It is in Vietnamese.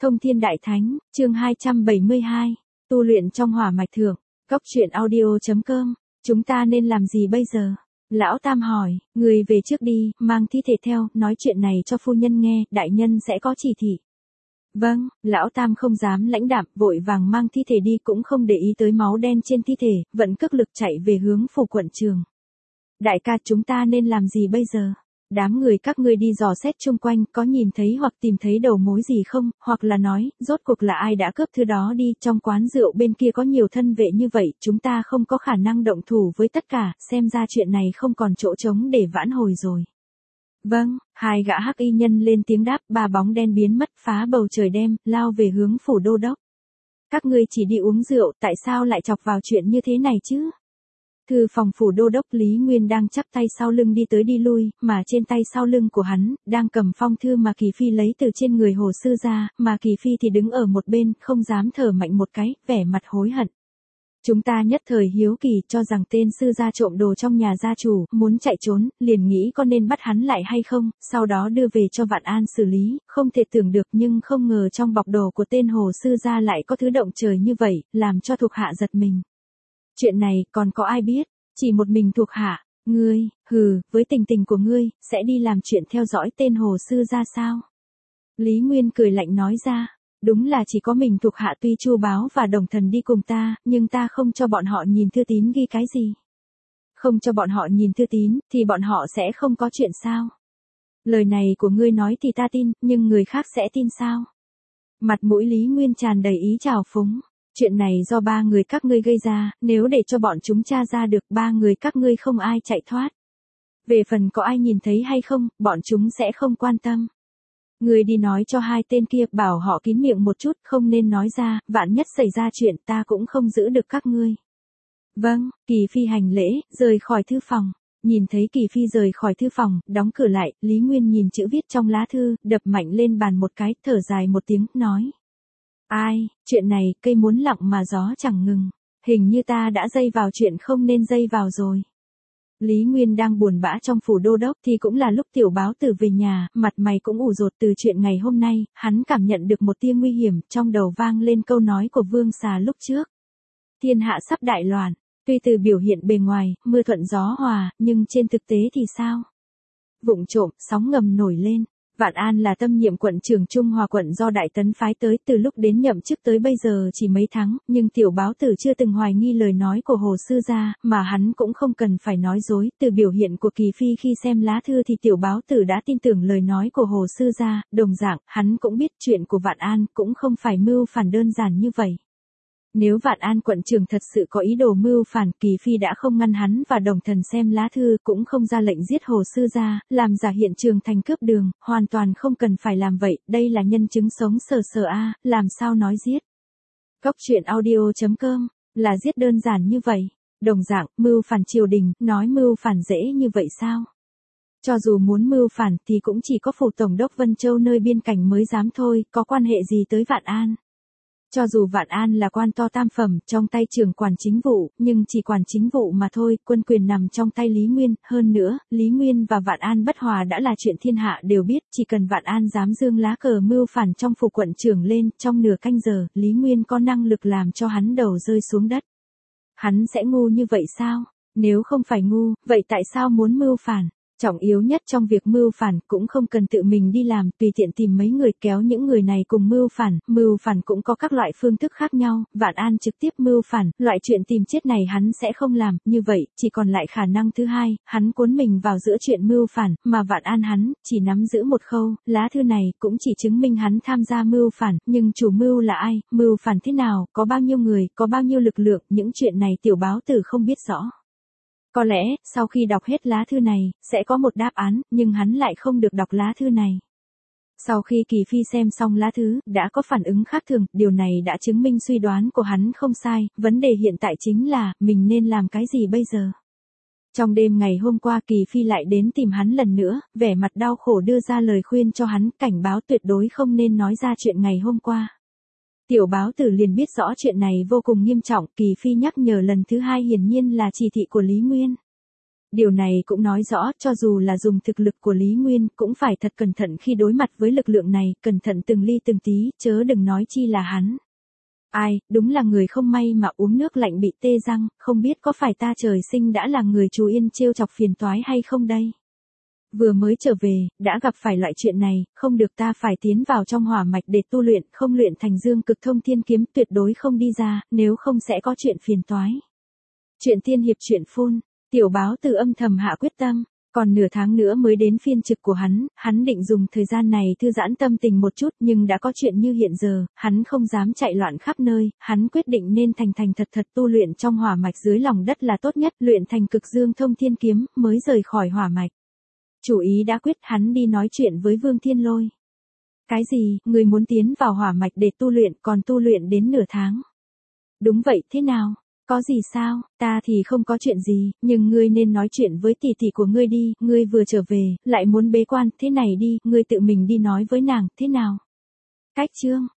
Thông Thiên Đại Thánh, chương 272, tu luyện trong hỏa mạch thượng, Cốc Truyện Audio.com, chúng ta nên làm gì bây giờ? Lão Tam hỏi, người về trước đi, mang thi thể theo, nói chuyện này cho phu nhân nghe, đại nhân sẽ có chỉ thị. Vâng, Lão Tam không dám lãnh đạm, vội vàng mang thi thể đi cũng không để ý tới máu đen trên thi thể, vẫn cước lực chạy về hướng phủ quận trường. Đại ca, chúng ta nên làm gì bây giờ? Đám người các ngươi đi dò xét chung quanh, có nhìn thấy hoặc tìm thấy đầu mối gì không, hoặc là nói, rốt cuộc là ai đã cướp thứ đó đi, trong quán rượu bên kia có nhiều thân vệ như vậy, chúng ta không có khả năng động thủ với tất cả, xem ra chuyện này không còn chỗ trống để vãn hồi rồi. Vâng, hai gã hắc y nhân lên tiếng đáp, ba bóng đen biến mất phá bầu trời đêm, lao về hướng phủ đô đốc. Các ngươi chỉ đi uống rượu, tại sao lại chọc vào chuyện như thế này chứ? Thư phòng phủ đô đốc Lý Nguyên đang chắp tay sau lưng đi tới đi lui, mà trên tay sau lưng của hắn, đang cầm phong thư mà Kỳ Phi lấy từ trên người hồ sư ra, mà Kỳ Phi thì đứng ở một bên, không dám thở mạnh một cái, vẻ mặt hối hận. Chúng ta nhất thời hiếu kỳ cho rằng tên sư gia trộm đồ trong nhà gia chủ, muốn chạy trốn, liền nghĩ có nên bắt hắn lại hay không, sau đó đưa về cho Vạn An xử lý, không thể tưởng được nhưng không ngờ trong bọc đồ của tên hồ sư gia lại có thứ động trời như vậy, làm cho thuộc hạ giật mình. Chuyện này còn có ai biết, chỉ một mình thuộc hạ, ngươi, với tình tình của ngươi, sẽ đi làm chuyện theo dõi tên hồ sư gia sao? Lý Nguyên cười lạnh nói ra, đúng là chỉ có mình thuộc hạ, tuy Chu Báo và Đồng Thần đi cùng ta, nhưng ta không cho bọn họ nhìn thư tín ghi cái gì. Không cho bọn họ nhìn thư tín, thì bọn họ sẽ không có chuyện sao? Lời này của ngươi nói thì ta tin, nhưng người khác sẽ tin sao? Mặt mũi Lý Nguyên tràn đầy ý trào phúng. Chuyện này do ba người các ngươi gây ra, nếu để cho bọn chúng tra ra được, ba người các ngươi không ai chạy thoát. Về phần có ai nhìn thấy hay không, bọn chúng sẽ không quan tâm. Ngươi đi nói cho hai tên kia, bảo họ kín miệng một chút, không nên nói ra, vạn nhất xảy ra chuyện ta cũng không giữ được các ngươi. Vâng, Kỳ Phi hành lễ, rời khỏi thư phòng. Nhìn thấy Kỳ Phi rời khỏi thư phòng, đóng cửa lại, Lý Nguyên nhìn chữ viết trong lá thư, đập mạnh lên bàn một cái, thở dài một tiếng, nói. Ai, chuyện này, cây muốn lặng mà gió chẳng ngừng. Hình như ta đã dây vào chuyện không nên dây vào rồi. Lý Nguyên đang buồn bã trong phủ đô đốc thì cũng là lúc Tiểu Báo Tử về nhà, mặt mày cũng ủ rột từ chuyện ngày hôm nay, hắn cảm nhận được một tia nguy hiểm, trong đầu vang lên câu nói của Vương Xà lúc trước. Thiên hạ sắp đại loạn, tuy từ biểu hiện bề ngoài, mưa thuận gió hòa, nhưng trên thực tế thì sao? Vụng trộm, sóng ngầm nổi lên. Vạn An là tâm nhiệm quận trưởng Trung Hòa quận do Đại Tấn phái tới, từ lúc đến nhậm chức tới bây giờ chỉ mấy tháng, nhưng Tiểu Báo Tử chưa từng hoài nghi lời nói của hồ sư gia, mà hắn cũng không cần phải nói dối, từ biểu hiện của Kỳ Phi khi xem lá thư thì Tiểu Báo Tử đã tin tưởng lời nói của hồ sư gia, đồng dạng, hắn cũng biết chuyện của Vạn An cũng không phải mưu phản đơn giản như vậy. Nếu Vạn An quận trưởng thật sự có ý đồ mưu phản, Kỳ Phi đã không ngăn hắn và Đồng Thần xem lá thư, cũng không ra lệnh giết hồ sư gia, làm giả hiện trường thành cướp đường, hoàn toàn không cần phải làm vậy, đây là nhân chứng sống sờ sờ a, làm sao nói giết. Cốc Truyện Audio.com, là giết đơn giản như vậy. Đồng dạng, mưu phản triều đình, nói mưu phản dễ như vậy sao? Cho dù muốn mưu phản thì cũng chỉ có phủ tổng đốc Vân Châu nơi biên cảnh mới dám thôi, có quan hệ gì tới Vạn An. Cho dù Vạn An là quan to tam phẩm, trong tay trưởng quản chính vụ, nhưng chỉ quản chính vụ mà thôi, quân quyền nằm trong tay Lý Nguyên, hơn nữa, Lý Nguyên và Vạn An bất hòa đã là chuyện thiên hạ đều biết, chỉ cần Vạn An dám dương lá cờ mưu phản trong phủ quận trưởng lên, trong nửa canh giờ, Lý Nguyên có năng lực làm cho hắn đầu rơi xuống đất. Hắn sẽ ngu như vậy sao? Nếu không phải ngu, vậy tại sao muốn mưu phản? Trọng yếu nhất trong việc mưu phản cũng không cần tự mình đi làm, tùy tiện tìm mấy người kéo những người này cùng mưu phản cũng có các loại phương thức khác nhau, Vạn An trực tiếp mưu phản, loại chuyện tìm chết này hắn sẽ không làm, như vậy, chỉ còn lại khả năng thứ hai, hắn cuốn mình vào giữa chuyện mưu phản, mà Vạn An hắn, chỉ nắm giữ một khâu, lá thư này, cũng chỉ chứng minh hắn tham gia mưu phản, nhưng chủ mưu là ai, mưu phản thế nào, có bao nhiêu người, có bao nhiêu lực lượng, những chuyện này Tiểu Báo Tử không biết rõ. Có lẽ, sau khi đọc hết lá thư này, sẽ có một đáp án, nhưng hắn lại không được đọc lá thư này. Sau khi Kỳ Phi xem xong lá thư, đã có phản ứng khác thường, điều này đã chứng minh suy đoán của hắn không sai, vấn đề hiện tại chính là, mình nên làm cái gì bây giờ? Trong đêm ngày hôm qua Kỳ Phi lại đến tìm hắn lần nữa, vẻ mặt đau khổ đưa ra lời khuyên cho hắn, cảnh báo tuyệt đối không nên nói ra chuyện ngày hôm qua. Tiểu Báo Tử liền biết rõ chuyện này vô cùng nghiêm trọng, Kỳ Phi nhắc nhở lần thứ hai hiển nhiên là chỉ thị của Lý Nguyên. Điều này cũng nói rõ cho dù là dùng thực lực của Lý Nguyên cũng phải thật cẩn thận khi đối mặt với lực lượng này, cẩn thận từng ly từng tí, chớ đừng nói chi là hắn. Ai, đúng là người không may mà uống nước lạnh bị tê răng, không biết có phải ta trời sinh đã là người chú yên trêu chọc phiền toái hay không đây. Vừa mới trở về, đã gặp phải loại chuyện này, không được, ta phải tiến vào trong hỏa mạch để tu luyện, không luyện thành dương cực thông thiên kiếm, tuyệt đối không đi ra, nếu không sẽ có chuyện phiền toái. Chuyện tiên hiệp chuyện phun, Tiểu Báo Tử âm thầm hạ quyết tâm, còn nửa tháng nữa mới đến phiên trực của hắn định dùng thời gian này thư giãn tâm tình một chút, nhưng đã có chuyện như hiện giờ, hắn không dám chạy loạn khắp nơi, hắn quyết định nên thành thật tu luyện trong hỏa mạch dưới lòng đất là tốt nhất, luyện thành cực dương thông thiên kiếm, mới rời khỏi hỏa mạch. Chủ ý đã quyết, hắn đi nói chuyện với Vương Thiên Lôi. Cái gì, người muốn tiến vào hỏa mạch để tu luyện, còn tu luyện đến nửa tháng? Đúng vậy, thế nào? Có gì sao, ta thì không có chuyện gì, nhưng ngươi nên nói chuyện với tỷ tỷ của ngươi đi, ngươi vừa trở về, lại muốn bế quan, thế này đi, ngươi tự mình đi nói với nàng, thế nào? Cách chương